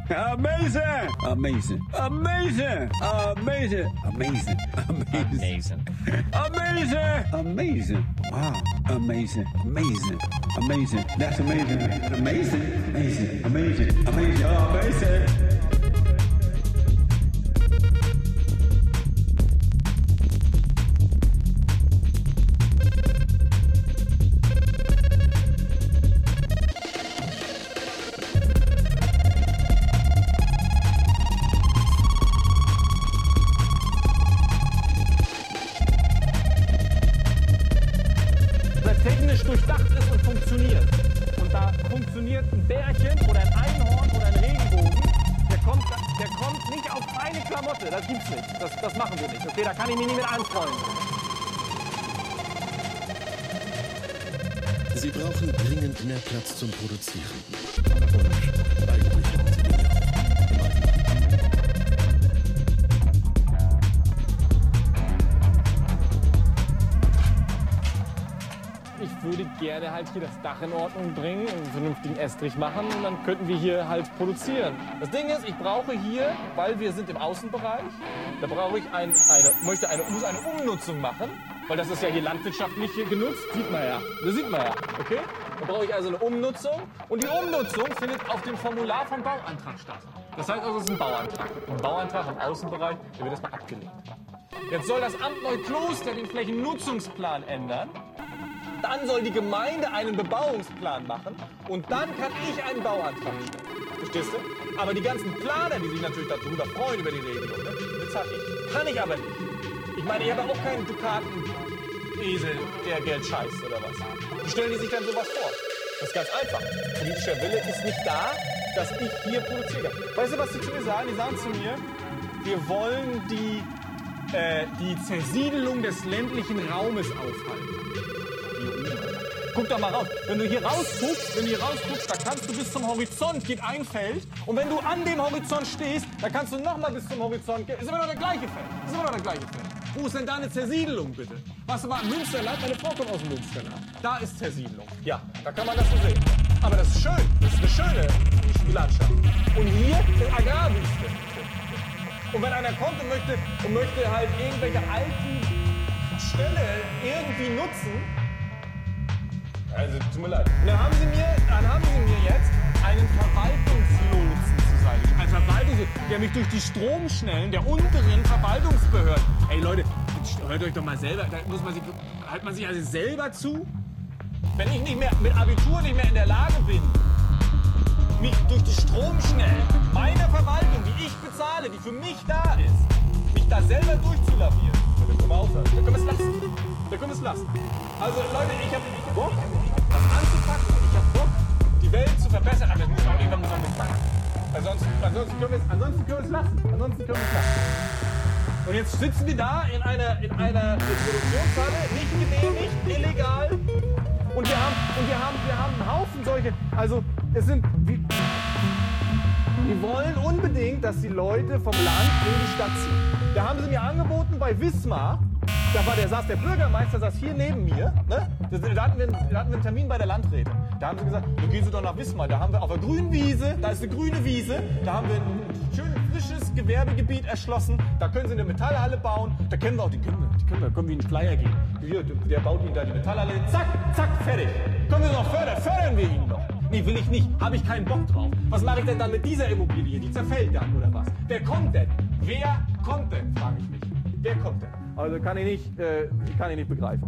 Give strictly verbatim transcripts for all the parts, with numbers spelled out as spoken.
Amazing! Amazing! Amazing! Amazing! Amazing! Amazing! Amazing! Amazing! Wow! Amazing! Amazing! Amazing! That's amazing! Amazing! Amazing! Amazing! Amazing! Oh, amazing! Technisch durchdacht ist und funktioniert. Und da funktioniert ein Bärchen oder ein Einhorn oder ein Regenbogen, der kommt, der kommt nicht auf eine Klamotte. Das gibt's nicht. Das, das machen wir nicht. Okay, da kann ich mich nicht mit anfreunden. Sie brauchen dringend mehr Platz zum Produzieren. Und eigentlich haben Sie den ja. Ich würde gerne halt hier das Dach in Ordnung bringen, einen vernünftigen Estrich machen und dann könnten wir hier halt produzieren. Das Ding ist, ich brauche hier, weil wir sind im Außenbereich, da brauche ich ein, eine, möchte eine, muss eine Umnutzung machen, weil das ist ja hier landwirtschaftlich hier genutzt, sieht man ja, das sieht man ja, okay? Da brauche ich also eine Umnutzung und die Umnutzung findet auf dem Formular vom Bauantrag statt. Das heißt also, es ist ein Bauantrag. Ein Bauantrag im Außenbereich, der wird erstmal abgelehnt. Jetzt soll das Amt Neukloster den Flächennutzungsplan ändern. Dann soll die Gemeinde einen Bebauungsplan machen und dann kann ich einen Bauantrag stellen. Verstehst du? Aber die ganzen Planer, die sich natürlich darüber freuen, über die Regelung, ne, bezahle ich. Kann ich aber nicht. Ich meine, ich habe auch keinen Dukaten-Esel, der Geld scheißt oder was. Wie stellen die sich dann sowas vor? Das ist ganz einfach. Politischer Wille ist nicht da, dass ich hier produziere. Weißt du, was die zu mir sagen? Die sagen zu mir, wir wollen die, äh, die Zersiedelung des ländlichen Raumes aufhalten. Guck doch mal raus. Wenn du hier rausguckst, wenn du hier rausguckst, da kannst du bis zum Horizont, geht ein Feld. Und wenn du an dem Horizont stehst, da kannst du noch mal bis zum Horizont gehen. Ist immer noch der gleiche Feld. Ist immer noch der gleiche Feld. Wo ist denn da eine Zersiedelung, bitte? Warst du mal im Münsterland? Meine Frau kommt aus dem Münsterland. Da ist Zersiedelung. Ja, da kann man das so sehen. Aber das ist schön. Das ist eine schöne Landschaft. Und hier ist Agrarwüste. Und wenn einer kommt und möchte, und möchte halt irgendwelche alten Ställe irgendwie nutzen, also, tut mir leid. Und dann haben sie mir, dann haben sie mir jetzt einen Verwaltungslotsen zur Seite gestellt. Ein Verwaltungslotsen, der mich durch die Stromschnellen der unteren Verwaltungsbehörden. Ey Leute, hört euch doch mal selber, da muss man sich, hält man sich also selber zu? Wenn ich nicht mehr mit Abitur nicht mehr in der Lage bin, mich durch die Stromschnellen meiner Verwaltung, die ich bezahle, die für mich da ist, mich da selber durchzulavieren, dann können wir aufhören. Dann können wir es lassen. Dann können wir es lassen. Also Leute, ich habe hab Bock, das anzupacken. Ich habe Bock, die Welt zu verbessern. Aber das muss auch irgendwann mal mitmachen. Ansonsten, ansonsten können wir es ansonsten können wir es lassen. Ansonsten können wir es lassen. Und jetzt sitzen wir da in einer, in einer Produktionshalle, nicht genehmigt, illegal. Und wir haben, und wir haben, wir haben einen Haufen solche. Also es sind, wir, wir wollen unbedingt, dass die Leute vom Land in die Stadt ziehen. Da haben sie mir angeboten bei Wismar. Da war der, saß der Bürgermeister, saß hier neben mir. Ne? Da, da, hatten wir, da hatten wir einen Termin bei der Landrätin. Da haben sie gesagt, du gehst du doch nach Wismar. Da haben wir auf der grünen Wiese, da ist eine grüne Wiese, da haben wir ein schönes, frisches Gewerbegebiet erschlossen. Da können sie eine Metallhalle bauen. Da kennen wir auch die Kinder. Die können wir, können wir in den Flyer gehen. Hier, der baut ihnen da die Metallhalle. Zack, zack, fertig. Können wir noch fördern? Fördern wir ihn noch. Nee, will ich nicht. Habe ich keinen Bock drauf. Was mache ich denn dann mit dieser Immobilie? Die zerfällt dann, oder was? Wer kommt denn? Wer kommt denn, frage ich mich. Wer kommt denn? Also kann ich nicht, äh, kann ich nicht begreifen.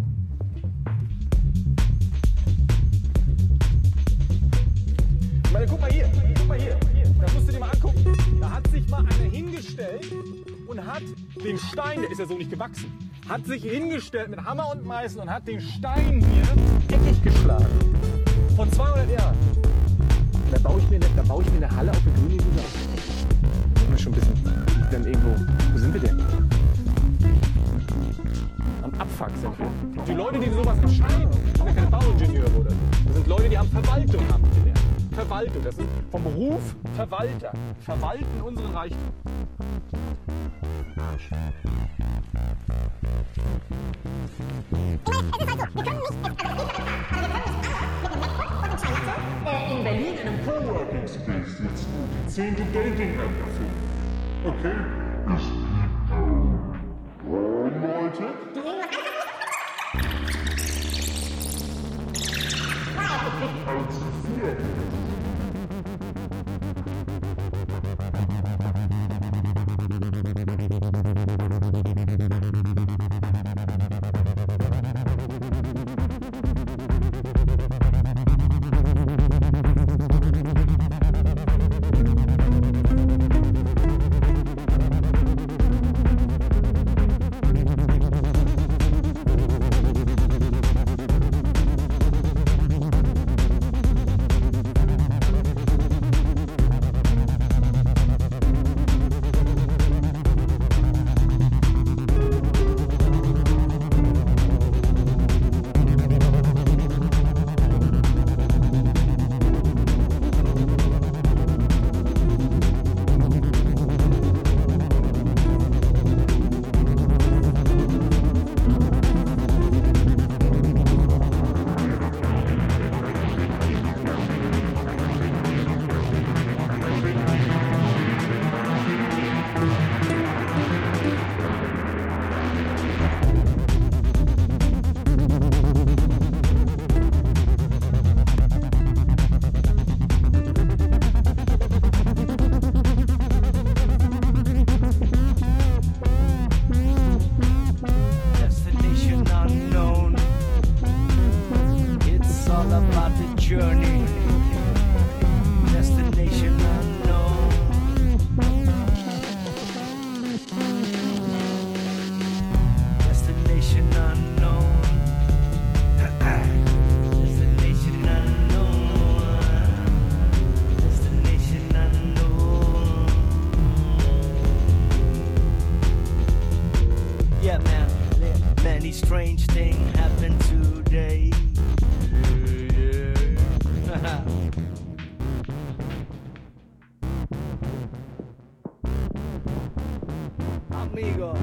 Ich meine, guck mal hier, guck mal hier, hier. Das musst du dir mal angucken. Da hat sich mal einer hingestellt und hat den Stein, der ist ja so nicht gewachsen, hat sich hingestellt mit Hammer und Meißel und hat den Stein hier eckig geschlagen. Vor zweihundert Jahren. Da baue ich mir eine, da baue ich mir eine Halle auf der grünen Wiese auf. Das ist schon ein bisschen, dann irgendwo, wo sind wir denn? Am Abfuck sind wir. Die Leute, die sowas entscheiden, sind ja keine Bauingenieure oder so. Das sind Leute, die haben Verwaltung haben gelernt. Verwaltung. Das sind vom Beruf Verwalter. Verwalten unseren Reichtum. In Berlin in einem Coworking Space sitzen und die zehnte Dating-App erfinden. Okay? Es gibt oh, Leute, die irgendwas als früher. Strange thing happened today. Yeah, yeah. Amigo.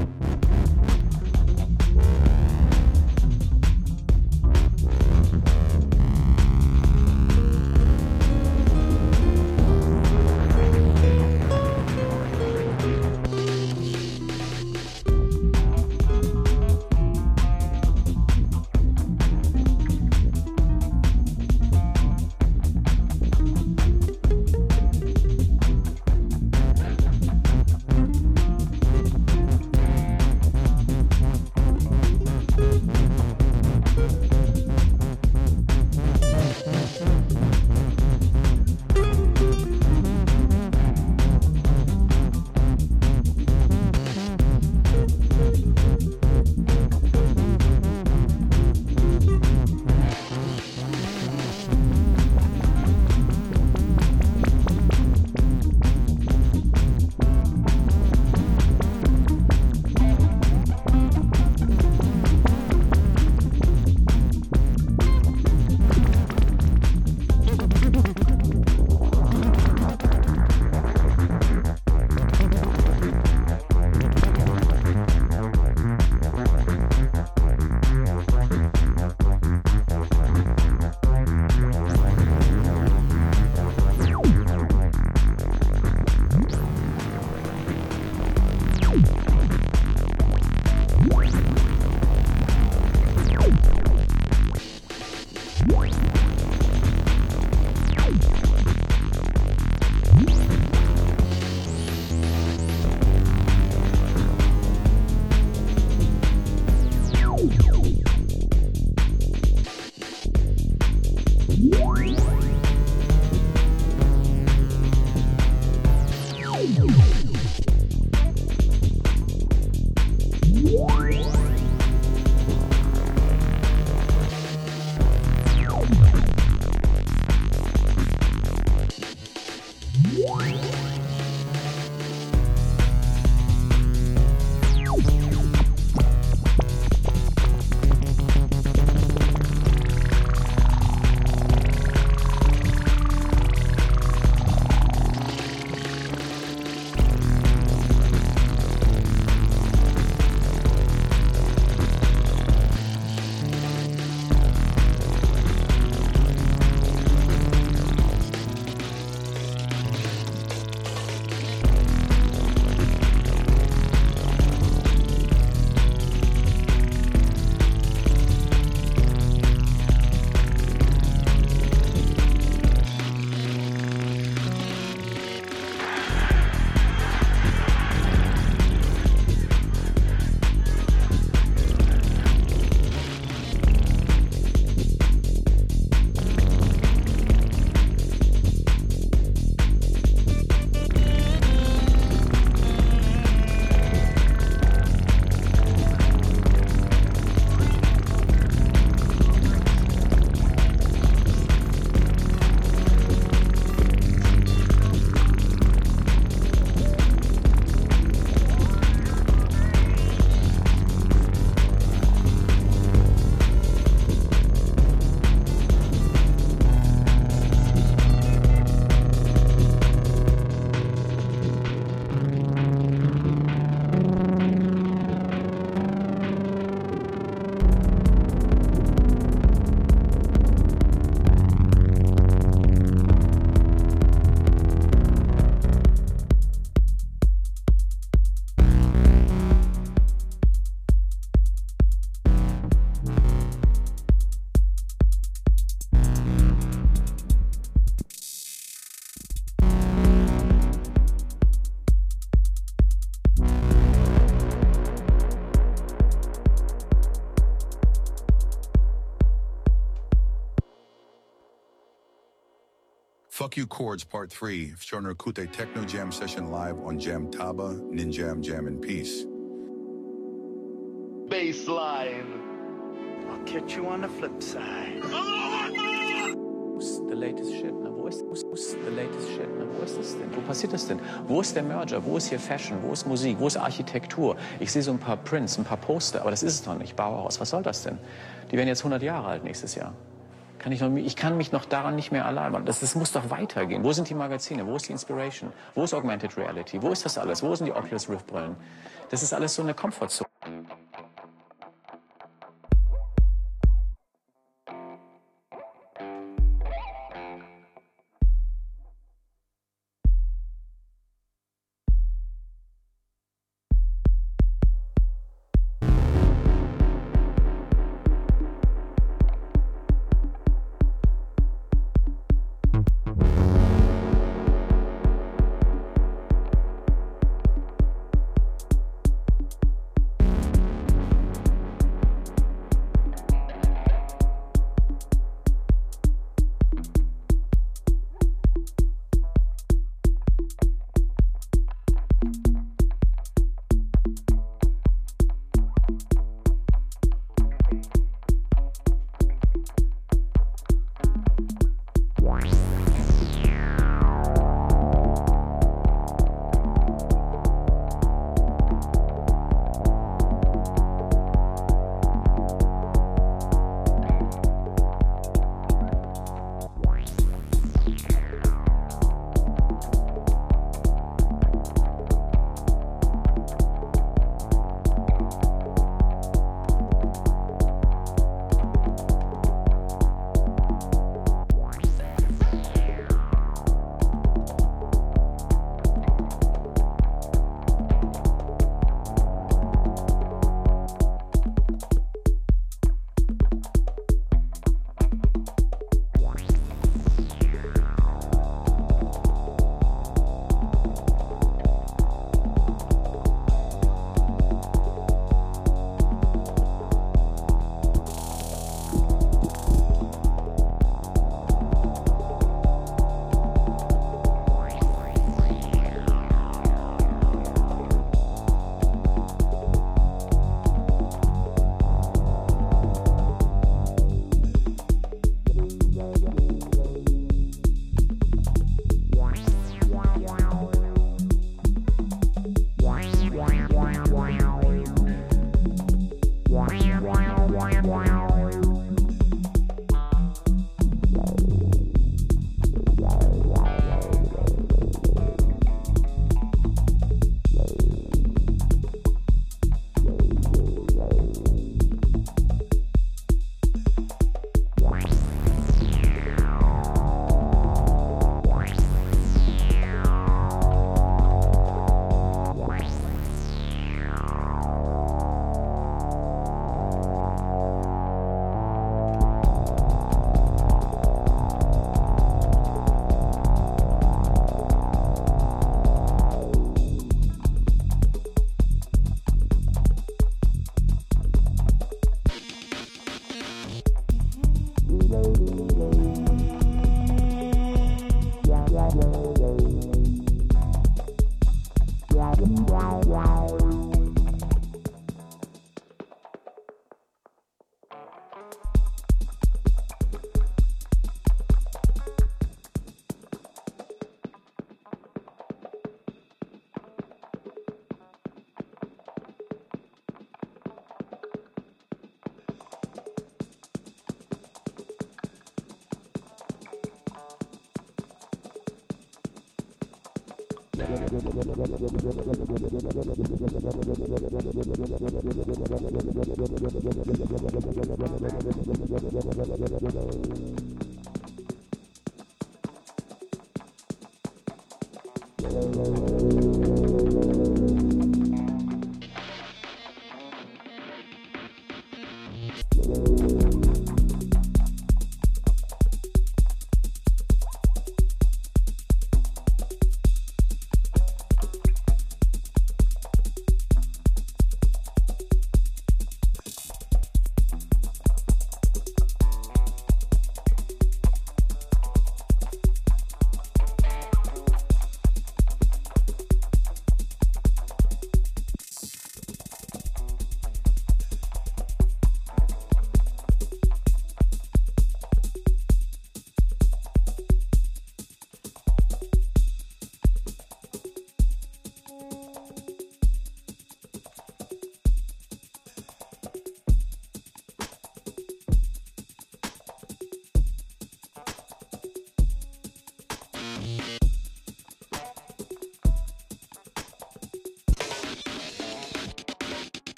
Pluck You Chords Part three, Shoner Kute Techno Jam Session live on Jam Taba, Ninjam Jam in Peace. Baseline. I'll catch you on the flip side. The latest shit, ne? Wo ist, wo ist the latest shit, ne? Wo ist das denn? Wo passiert das denn? Wo ist der Merger? Wo ist hier Fashion? Wo ist Musik? Wo ist Architektur? Ich sehe so ein paar Prints, ein paar Poster, aber das ist es doch nicht. Bauhaus, was soll das denn? Die werden jetzt hundert Jahre alt nächstes Jahr. Kann ich, noch, ich kann mich noch daran nicht mehr allein machen. Das, das muss doch weitergehen. Wo sind die Magazine? Wo ist die Inspiration? Wo ist Augmented Reality? Wo ist das alles? Wo sind die Oculus Rift Brillen? Das ist alles so eine Komfortzone.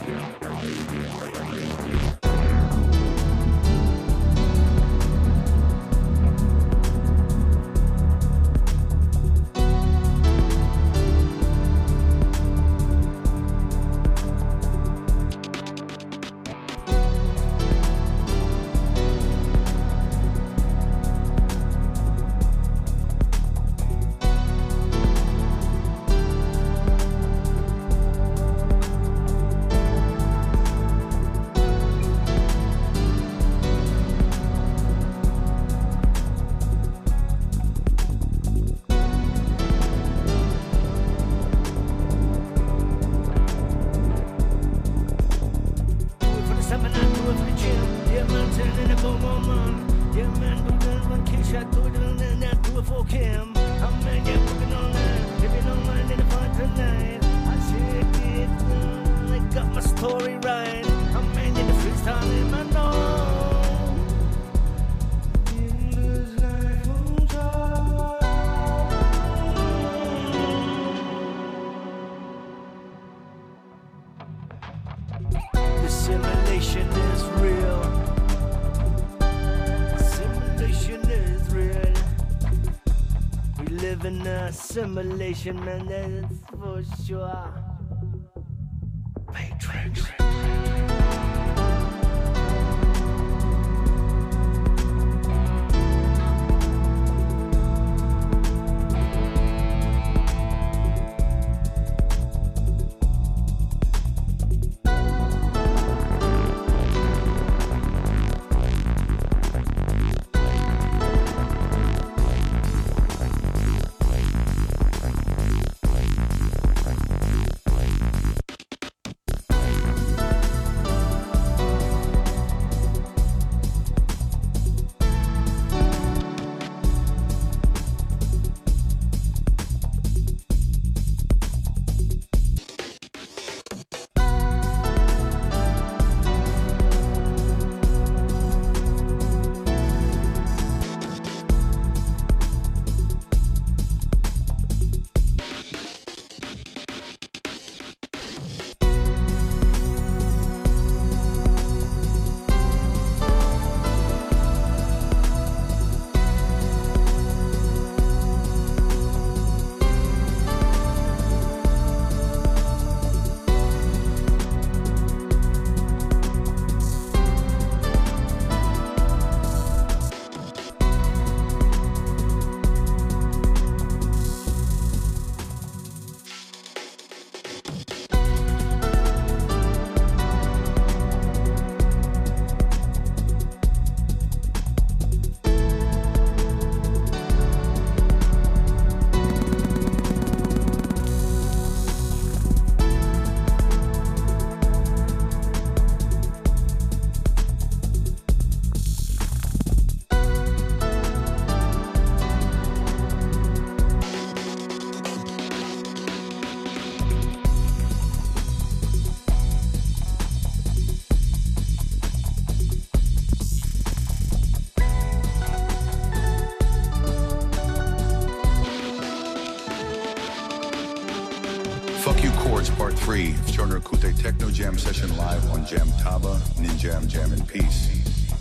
Simulation, man, that's for sure. Matrix. Fuck You Chords Part three, Genre Kute Techno Jam Session live on Jam Taba, Ninjam Jam in Peace.